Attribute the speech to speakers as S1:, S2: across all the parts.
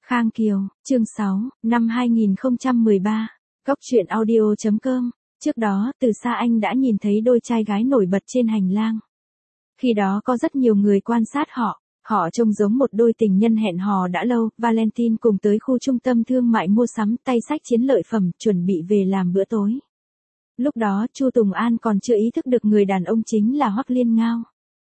S1: Khang Kiều, chương 6, năm 2013, Góc truyện audio.com. Trước đó, từ xa anh đã nhìn thấy đôi trai gái nổi bật trên hành lang. Khi đó có rất nhiều người quan sát họ. Họ trông giống một đôi tình nhân hẹn hò đã lâu. Valentine cùng tới khu trung tâm thương mại mua sắm, tay xách chiến lợi phẩm, chuẩn bị về làm bữa tối. Lúc đó, Chu Tùng An còn chưa ý thức được người đàn ông chính là Hoắc Liên Ngao.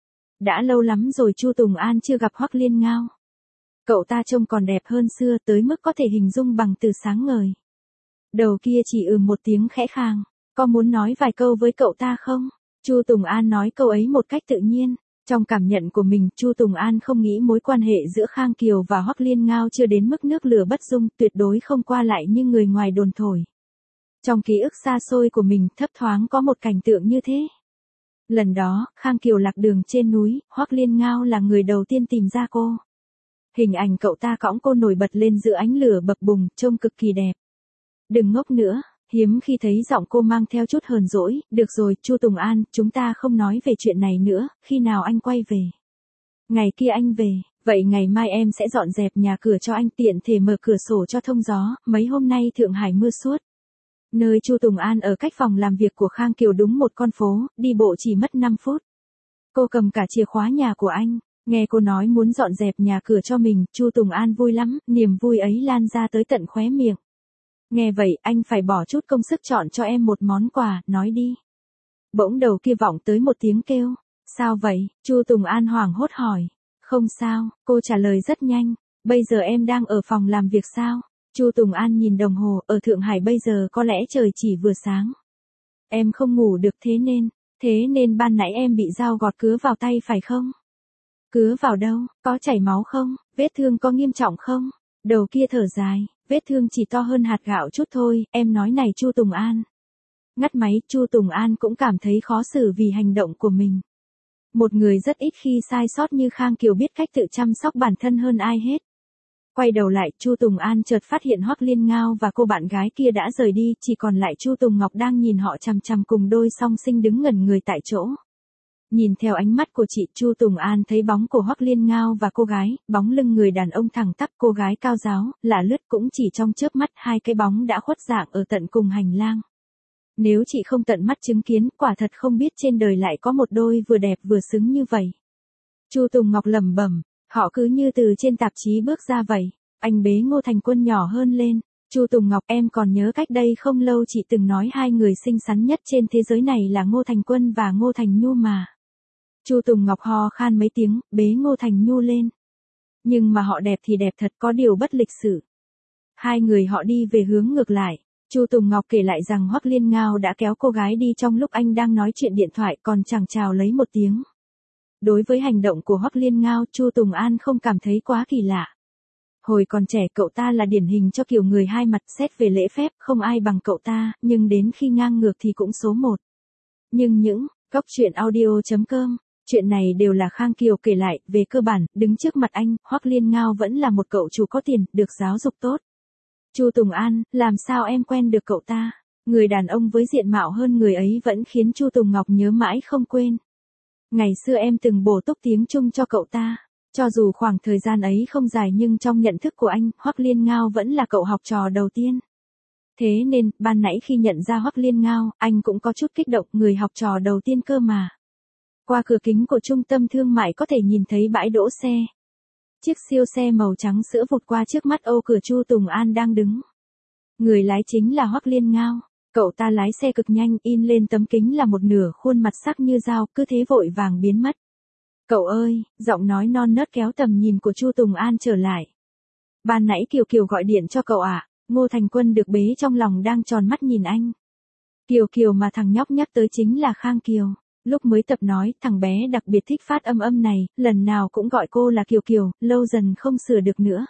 S1: Đã lâu lắm rồi Chu Tùng An chưa gặp Hoắc Liên Ngao. Cậu ta trông còn đẹp hơn xưa tới mức có thể hình dung bằng từ sáng ngời. Đầu kia chỉ một tiếng khẽ khàng. Có muốn nói vài câu với cậu ta không? Chu Tùng An nói câu ấy một cách tự nhiên. Trong cảm nhận của mình, Chu Tùng An không nghĩ mối quan hệ giữa Khang Kiều và Hoắc Liên Ngao chưa đến mức nước lửa bất dung, tuyệt đối không qua lại như người ngoài đồn thổi. Trong ký ức xa xôi của mình, thấp thoáng có một cảnh tượng như thế. Lần đó, Khang Kiều lạc đường trên núi, Hoắc Liên Ngao là người đầu tiên tìm ra cô. Hình ảnh cậu ta cõng cô nổi bật lên giữa ánh lửa bập bùng, trông cực kỳ đẹp. Đừng ngốc nữa, hiếm khi thấy giọng cô mang theo chút hờn dỗi. Được rồi, Chu Tùng An, chúng ta không nói về chuyện này nữa, khi nào anh quay về? Ngày kia anh về, vậy ngày mai em sẽ dọn dẹp nhà cửa cho anh, tiện thể mở cửa sổ cho thông gió, mấy hôm nay Thượng Hải mưa suốt. Nơi Chu Tùng An ở cách phòng làm việc của Khang Kiều đúng một con phố, đi bộ chỉ mất 5 phút. Cô cầm cả chìa khóa nhà của anh. Nghe cô nói muốn dọn dẹp nhà cửa cho mình, Chu Tùng An vui lắm, niềm vui ấy lan ra tới tận khóe miệng. Nghe vậy, anh phải bỏ chút công sức chọn cho em một món quà, nói đi. Bỗng đầu kia vọng tới một tiếng kêu. Sao vậy? Chu Tùng An hoảng hốt hỏi. Không sao, cô trả lời rất nhanh. Bây giờ em đang ở phòng làm việc sao? Chu Tùng An nhìn đồng hồ, ở Thượng Hải bây giờ có lẽ trời chỉ vừa sáng. Em không ngủ được thế nên ban nãy em bị dao gọt cứa vào tay phải không? Cứa vào đâu, có chảy máu không, vết thương có nghiêm trọng không? Đầu kia thở dài, vết thương chỉ to hơn hạt gạo chút thôi, em nói này Chu Tùng An. Ngắt máy, Chu Tùng An cũng cảm thấy khó xử vì hành động của mình. Một người rất ít khi sai sót như Khang Kiều biết cách tự chăm sóc bản thân hơn ai hết. Quay đầu lại, Chu Tùng An chợt phát hiện Hoắc Liên Ngao và cô bạn gái kia đã rời đi, chỉ còn lại Chu Tùng Ngọc đang nhìn họ chằm chằm cùng đôi song sinh đứng ngẩn người tại chỗ. Nhìn theo ánh mắt của chị, Chu Tùng An thấy bóng của Hoắc Liên Ngao và cô gái, bóng lưng người đàn ông thẳng tắp, cô gái cao ráo, lả lướt, cũng chỉ trong chớp mắt hai cái bóng đã khuất dạng ở tận cùng hành lang. Nếu chị không tận mắt chứng kiến, quả thật không biết trên đời lại có một đôi vừa đẹp vừa xứng như vậy. Chu Tùng Ngọc lẩm bẩm, họ cứ như từ trên tạp chí bước ra vậy. Anh bế Ngô Thành Quân nhỏ hơn lên. Chu Tùng Ngọc, em còn nhớ cách đây không lâu chị từng nói hai người xinh xắn nhất trên thế giới này là Ngô Thành Quân và Ngô Thành Nhu mà. Chu Tùng Ngọc ho khan mấy tiếng, bế Ngô Thành Nhu lên. Nhưng mà họ đẹp thì đẹp thật, có điều bất lịch sự. Hai người họ đi về hướng ngược lại. Chu Tùng Ngọc kể lại rằng Hoắc Liên Ngao đã kéo cô gái đi trong lúc anh đang nói chuyện điện thoại, còn chẳng chào lấy một tiếng. Đối với hành động của Hoắc Liên Ngao, Chu Tùng An không cảm thấy quá kỳ lạ. Hồi còn trẻ cậu ta là điển hình cho kiểu người hai mặt, xét về lễ phép không ai bằng cậu ta, nhưng đến khi ngang ngược thì cũng số một. Nhưng những góc truyện audio.com, chuyện này đều là Khang Kiều kể lại, về cơ bản, đứng trước mặt anh, Hoắc Liên Ngao vẫn là một cậu chủ có tiền, được giáo dục tốt. Chu Tùng An, làm sao em quen được cậu ta? Người đàn ông với diện mạo hơn người ấy vẫn khiến Chu Tùng Ngọc nhớ mãi không quên. Ngày xưa em từng bổ túc tiếng Trung cho cậu ta. Cho dù khoảng thời gian ấy không dài nhưng trong nhận thức của anh, Hoắc Liên Ngao vẫn là cậu học trò đầu tiên. Thế nên, ban nãy khi nhận ra Hoắc Liên Ngao, anh cũng có chút kích động, người học trò đầu tiên cơ mà. Qua cửa kính của trung tâm thương mại có thể nhìn thấy bãi đỗ xe. Chiếc siêu xe màu trắng sữa vụt qua trước mắt ô cửa Chu Tùng An đang đứng. Người lái chính là Hoắc Liên Ngao. Cậu ta lái xe cực nhanh, in lên tấm kính là một nửa khuôn mặt sắc như dao, cứ thế vội vàng biến mất. Cậu ơi, giọng nói non nớt kéo tầm nhìn của Chu Tùng An trở lại. Ban nãy Kiều Kiều gọi điện cho cậu ạ. Ngô Thành Quân được bế trong lòng đang tròn mắt nhìn anh. Kiều Kiều mà thằng nhóc nhắc tới chính là Khang Kiều. Lúc mới tập nói, thằng bé đặc biệt thích phát âm này, lần nào cũng gọi cô là Kiều Kiều, lâu dần không sửa được nữa.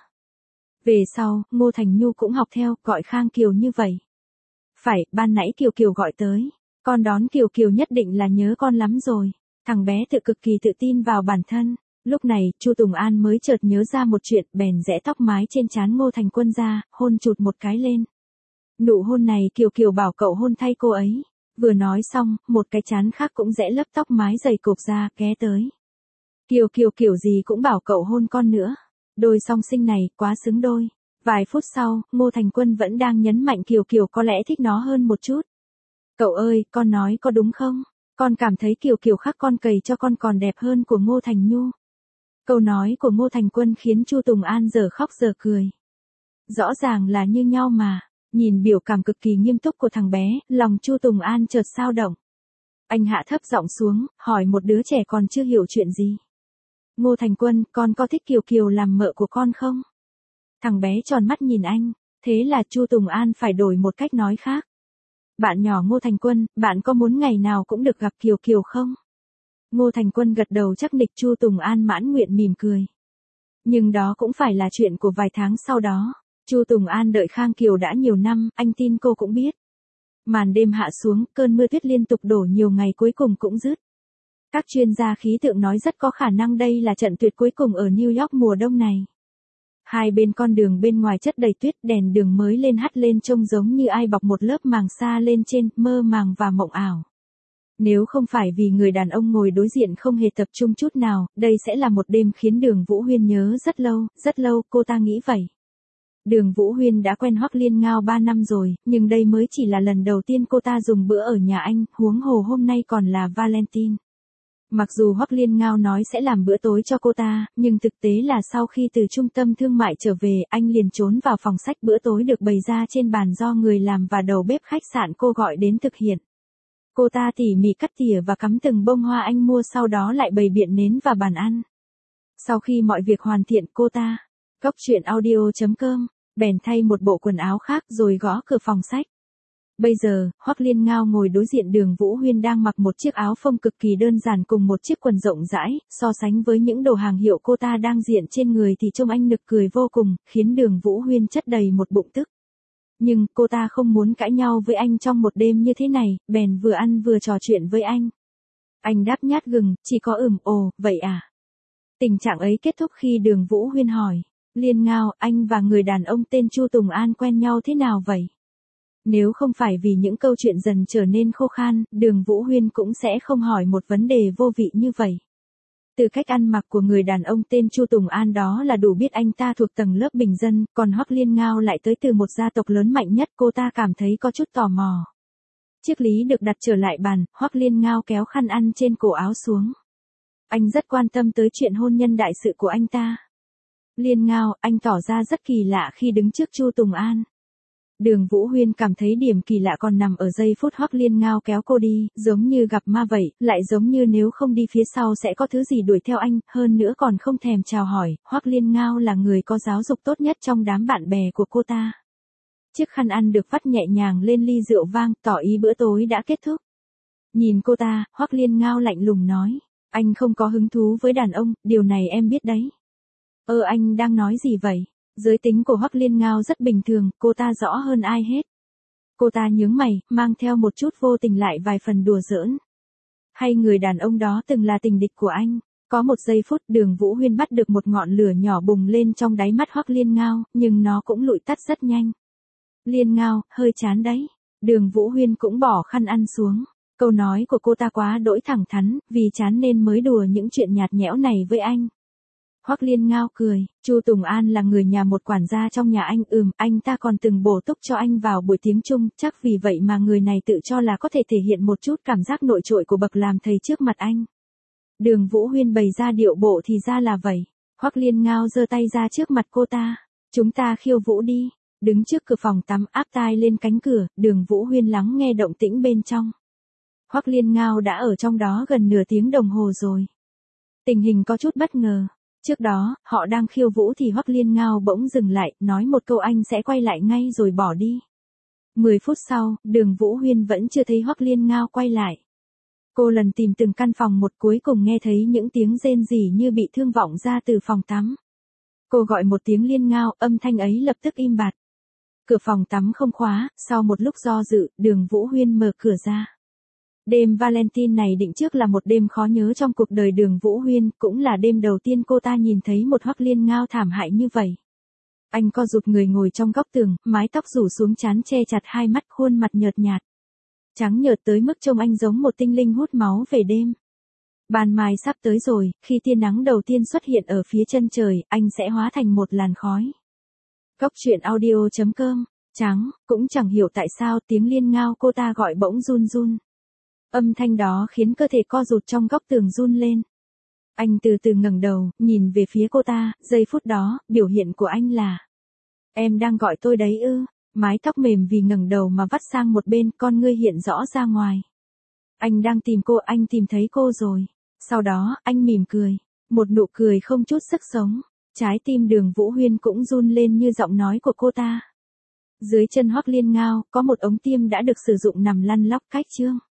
S1: Về sau, Ngô Thành Nhu cũng học theo, gọi Khang Kiều như vậy. Phải, ban nãy Kiều Kiều gọi tới. Con đón Kiều Kiều nhất định là nhớ con lắm rồi. Thằng bé cực kỳ tự tin vào bản thân. Lúc này, Chu Tùng An mới chợt nhớ ra một chuyện, bèn rẽ tóc mái trên trán Ngô Thành Quân ra, hôn chụt một cái lên. Nụ hôn này Kiều Kiều bảo cậu hôn thay cô ấy. Vừa nói xong, một cái trán khác cũng rẽ lớp tóc mái dày cộp ra, ghé tới. Kiều Kiều kiểu gì cũng bảo cậu hôn con nữa. Đôi song sinh này, quá xứng đôi. Vài phút sau, Ngô Thành Quân vẫn đang nhấn mạnh Kiều Kiều có lẽ thích nó hơn một chút. Cậu ơi, con nói có đúng không? Con cảm thấy Kiều Kiều khác con cầy cho con còn đẹp hơn của Ngô Thành Nhu. Câu nói của Ngô Thành Quân khiến Chu Tùng An giờ khóc giờ cười. Rõ ràng là như nhau mà. Nhìn biểu cảm cực kỳ nghiêm túc của thằng bé, lòng Chu Tùng An chợt xao động. Anh hạ thấp giọng xuống, hỏi một đứa trẻ còn chưa hiểu chuyện gì. Ngô Thành Quân, con có thích Kiều Kiều làm mợ của con không? Thằng bé tròn mắt nhìn anh, thế là Chu Tùng An phải đổi một cách nói khác. Bạn nhỏ Ngô Thành Quân, bạn có muốn ngày nào cũng được gặp Kiều Kiều không? Ngô Thành Quân gật đầu chắc nịch. Chu Tùng An mãn nguyện mỉm cười. Nhưng đó cũng phải là chuyện của vài tháng sau đó. Chu Tùng An đợi Khang Kiều đã nhiều năm, anh tin cô cũng biết. Màn đêm hạ xuống, cơn mưa tuyết liên tục đổ nhiều ngày cuối cùng cũng dứt. Các chuyên gia khí tượng nói rất có khả năng đây là trận tuyết cuối cùng ở New York mùa đông này. Hai bên con đường bên ngoài chất đầy tuyết, đèn đường mới lên hắt lên trông giống như ai bọc một lớp màng sa lên trên, mơ màng và mộng ảo. Nếu không phải vì người đàn ông ngồi đối diện không hề tập trung chút nào, đây sẽ là một đêm khiến Đường Vũ Huyên nhớ rất lâu, cô ta nghĩ vậy. Đường Vũ Huyên đã quen Hoắc Liên Ngao 3 năm rồi, nhưng đây mới chỉ là lần đầu tiên cô ta dùng bữa ở nhà anh, huống hồ hôm nay còn là Valentine. Mặc dù Hoắc Liên Ngao nói sẽ làm bữa tối cho cô ta, nhưng thực tế là sau khi từ trung tâm thương mại trở về, anh liền trốn vào phòng sách. Bữa tối được bày ra trên bàn do người làm và đầu bếp khách sạn cô gọi đến thực hiện. Cô ta tỉ mỉ cắt tỉa và cắm từng bông hoa anh mua, sau đó lại bày biện nến và bàn ăn. Sau khi mọi việc hoàn thiện, cô ta, Goctruyện.audio.com, bèn thay một bộ quần áo khác rồi gõ cửa phòng sách. Bây giờ, Hoắc Liên Ngao ngồi đối diện Đường Vũ Huyên đang mặc một chiếc áo phông cực kỳ đơn giản cùng một chiếc quần rộng rãi, so sánh với những đồ hàng hiệu cô ta đang diện trên người thì trông anh nực cười vô cùng, khiến Đường Vũ Huyên chất đầy một bụng tức. Nhưng, cô ta không muốn cãi nhau với anh trong một đêm như thế này, bèn vừa ăn vừa trò chuyện với anh. Anh đáp nhát gừng, chỉ có ồ, vậy à? Tình trạng ấy kết thúc khi Đường Vũ Huyên hỏi, Liên Ngao, anh và người đàn ông tên Chu Tùng An quen nhau thế nào vậy? Nếu không phải vì những câu chuyện dần trở nên khô khan, Đường Vũ Huyên cũng sẽ không hỏi một vấn đề vô vị như vậy. Từ cách ăn mặc của người đàn ông tên Chu Tùng An đó là đủ biết anh ta thuộc tầng lớp bình dân, còn Hoắc Liên Ngao lại tới từ một gia tộc lớn mạnh nhất. Cô ta cảm thấy có chút tò mò. Chiếc lý được đặt trở lại bàn, Hoắc Liên Ngao kéo khăn ăn trên cổ áo xuống. Anh rất quan tâm tới chuyện hôn nhân đại sự của anh ta. Liên Ngao, anh tỏ ra rất kỳ lạ khi đứng trước Chu Tùng An. Đường Vũ Huyên cảm thấy điểm kỳ lạ còn nằm ở giây phút Hoắc Liên Ngao kéo cô đi, giống như gặp ma vậy, lại giống như nếu không đi phía sau sẽ có thứ gì đuổi theo anh, hơn nữa còn không thèm chào hỏi. Hoắc Liên Ngao là người có giáo dục tốt nhất trong đám bạn bè của cô ta. Chiếc khăn ăn được vắt nhẹ nhàng lên ly rượu vang, tỏ ý bữa tối đã kết thúc. Nhìn cô ta, Hoắc Liên Ngao lạnh lùng nói, anh không có hứng thú với đàn ông, điều này em biết đấy. Anh đang nói gì vậy? Giới tính của Hoắc Liên Ngao rất bình thường, cô ta rõ hơn ai hết. Cô ta nhướng mày, mang theo một chút vô tình lại vài phần đùa giỡn. Hay người đàn ông đó từng là tình địch của anh? Có một giây phút Đường Vũ Huyên bắt được một ngọn lửa nhỏ bùng lên trong đáy mắt Hoắc Liên Ngao, nhưng nó cũng lụi tắt rất nhanh. Liên Ngao, hơi chán đấy. Đường Vũ Huyên cũng bỏ khăn ăn xuống. Câu nói của cô ta quá đỗi thẳng thắn, vì chán nên mới đùa những chuyện nhạt nhẽo này với anh. Hoắc Liên Ngao cười, Chu Tùng An là người nhà một quản gia trong nhà anh, anh ta còn từng bổ túc cho anh vào buổi tiếng Trung, chắc vì vậy mà người này tự cho là có thể thể hiện một chút cảm giác nội trội của bậc làm thầy trước mặt anh. Đường Vũ Huyên bày ra điệu bộ thì ra là vậy. Hoắc Liên Ngao giơ tay ra trước mặt cô ta, chúng ta khiêu vũ đi. Đứng trước cửa phòng tắm áp tai lên cánh cửa, Đường Vũ Huyên lắng nghe động tĩnh bên trong. Hoắc Liên Ngao đã ở trong đó gần nửa tiếng đồng hồ rồi. Tình hình có chút bất ngờ. Trước đó, họ đang khiêu vũ thì Hoắc Liên Ngao bỗng dừng lại, nói một câu anh sẽ quay lại ngay rồi bỏ đi. 10 phút sau, Đường Vũ Huyên vẫn chưa thấy Hoắc Liên Ngao quay lại. Cô lần tìm từng căn phòng một, cuối cùng nghe thấy những tiếng rên rỉ như bị thương vọng ra từ phòng tắm. Cô gọi một tiếng Liên Ngao, âm thanh ấy lập tức im bặt. Cửa phòng tắm không khóa, sau một lúc do dự, Đường Vũ Huyên mở cửa ra. Đêm Valentine này định trước là một đêm khó nhớ trong cuộc đời Đường Vũ Huyên, cũng là đêm đầu tiên cô ta nhìn thấy một Hoắc Liên Ngao thảm hại như vậy. Anh co rụt người ngồi trong góc tường, mái tóc rủ xuống trán che chặt hai mắt, khuôn mặt nhợt nhạt. Trắng nhợt tới mức trông anh giống một tinh linh hút máu về đêm. Ban mai sắp tới rồi, khi tia nắng đầu tiên xuất hiện ở phía chân trời, anh sẽ hóa thành một làn khói. Cốc truyện audio.com, trắng, cũng chẳng hiểu tại sao tiếng Liên Ngao cô ta gọi bỗng run run. Âm thanh đó khiến cơ thể co rụt trong góc tường run lên. Anh từ từ ngẩng đầu, nhìn về phía cô ta, giây phút đó, biểu hiện của anh là: em đang gọi tôi đấy ư? Mái tóc mềm vì ngẩng đầu mà vắt sang một bên, con ngươi hiện rõ ra ngoài. Anh đang tìm cô, anh tìm thấy cô rồi. Sau đó, anh mỉm cười. Một nụ cười không chút sức sống. Trái tim Đường Vũ Huyên cũng run lên như giọng nói của cô ta. Dưới chân Hoắc Liên Ngao, có một ống tiêm đã được sử dụng nằm lăn lóc cách chương.